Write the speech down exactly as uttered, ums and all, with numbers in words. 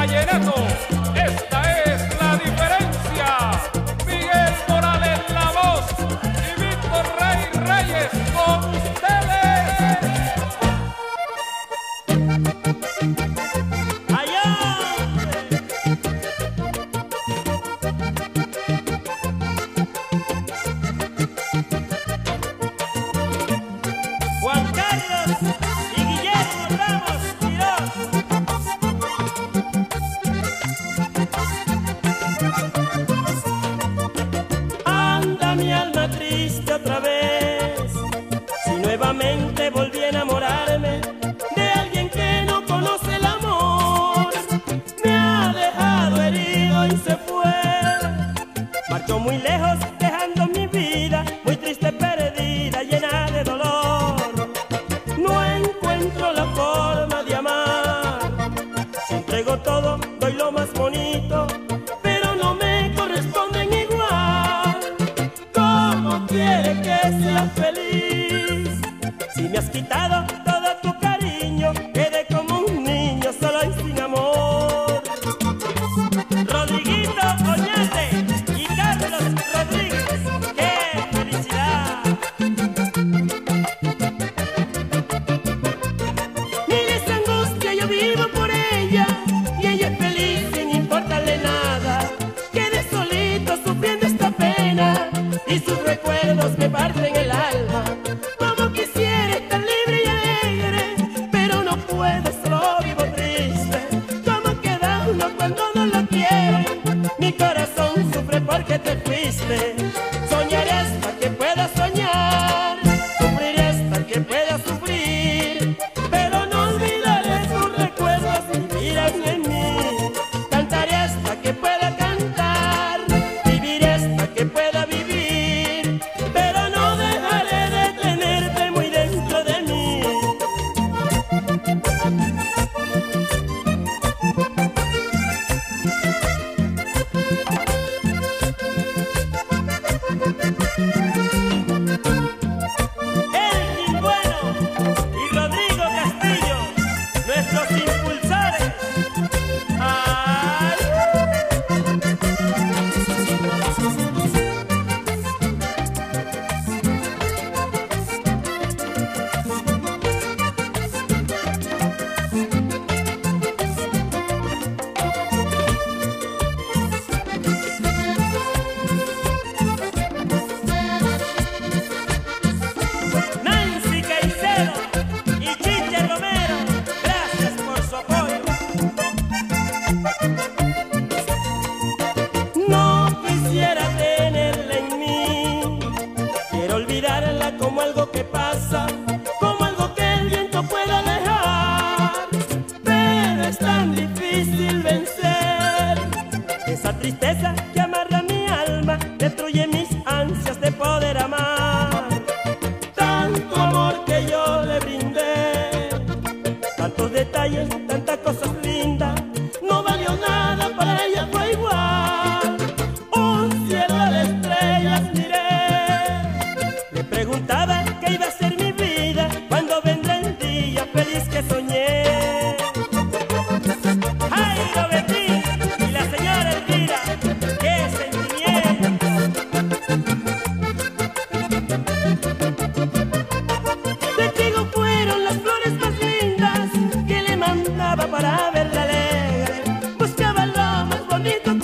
vallenato. Esta es la diferencia. Miguel Morales la voz y Víctor Rey Reyes con ustedes. Juan Carlos y Guillermo Ramos Quirós. Anda mi alma triste otra vez, si nuevamente volví a enamorarme de alguien que no conoce el amor. Me ha dejado herido y se fue, marchó muy lejos dejando mi vida muy triste, perdida, llena de dolor. No encuentro la forma de amar, si entrego todo, doy lo más bonito, pero no me corresponden igual. ¿Cómo quiere que sea feliz si me has quitado todo tu cariño? Quedé como un niño solo y sin amor. Rodriguito Oñate y Carlos Rodríguez, ¡qué felicidad! Mira esa angustia, yo vivo por ella y ella es feliz sin importarle nada. Quedé solito sufriendo esta pena y sus recuerdos me parten el alma. Como quisiera estar libre y alegre, pero no puedo, solo vivo triste. ¿Cómo queda uno cuando no lo quiere? Mi corazón sufre porque te fuiste. Soñaré hasta que pueda soñar, sufriré hasta que pueda sufrir, pero no olvidaré sus recuerdos si miran en mí. Cantaré hasta que pueda cantar, viviré hasta que pueda vivir, pero no dejaré de tenerte muy dentro de mí. Elkin Bueno y Rodrigo Castillo, nuestros impulsores. ¡Ay! Nancy Caicedo y Chiche Romero, gracias por su apoyo. No quisiera tenerla en mí, quiero olvidarla como algo que pasa, como algo que el viento puede alejar, pero es tan difícil vencer esa tristeza que amarra mi alma, destruye mis ansias de poder amar. Tanto amor que yo le brindé, tantos detalles, tantas cosas lindas, no valió nada, para ella fue igual. Un cielo de estrellas miré, le preguntaba qué iba a ser mi vida, cuando vendrá el día feliz que soñé. Jairo Betín y la señora Elvira, qué sentimiento. Testigo fueron las flores más lindas que le mandaba para verla alegre. Buscaba lo más bonito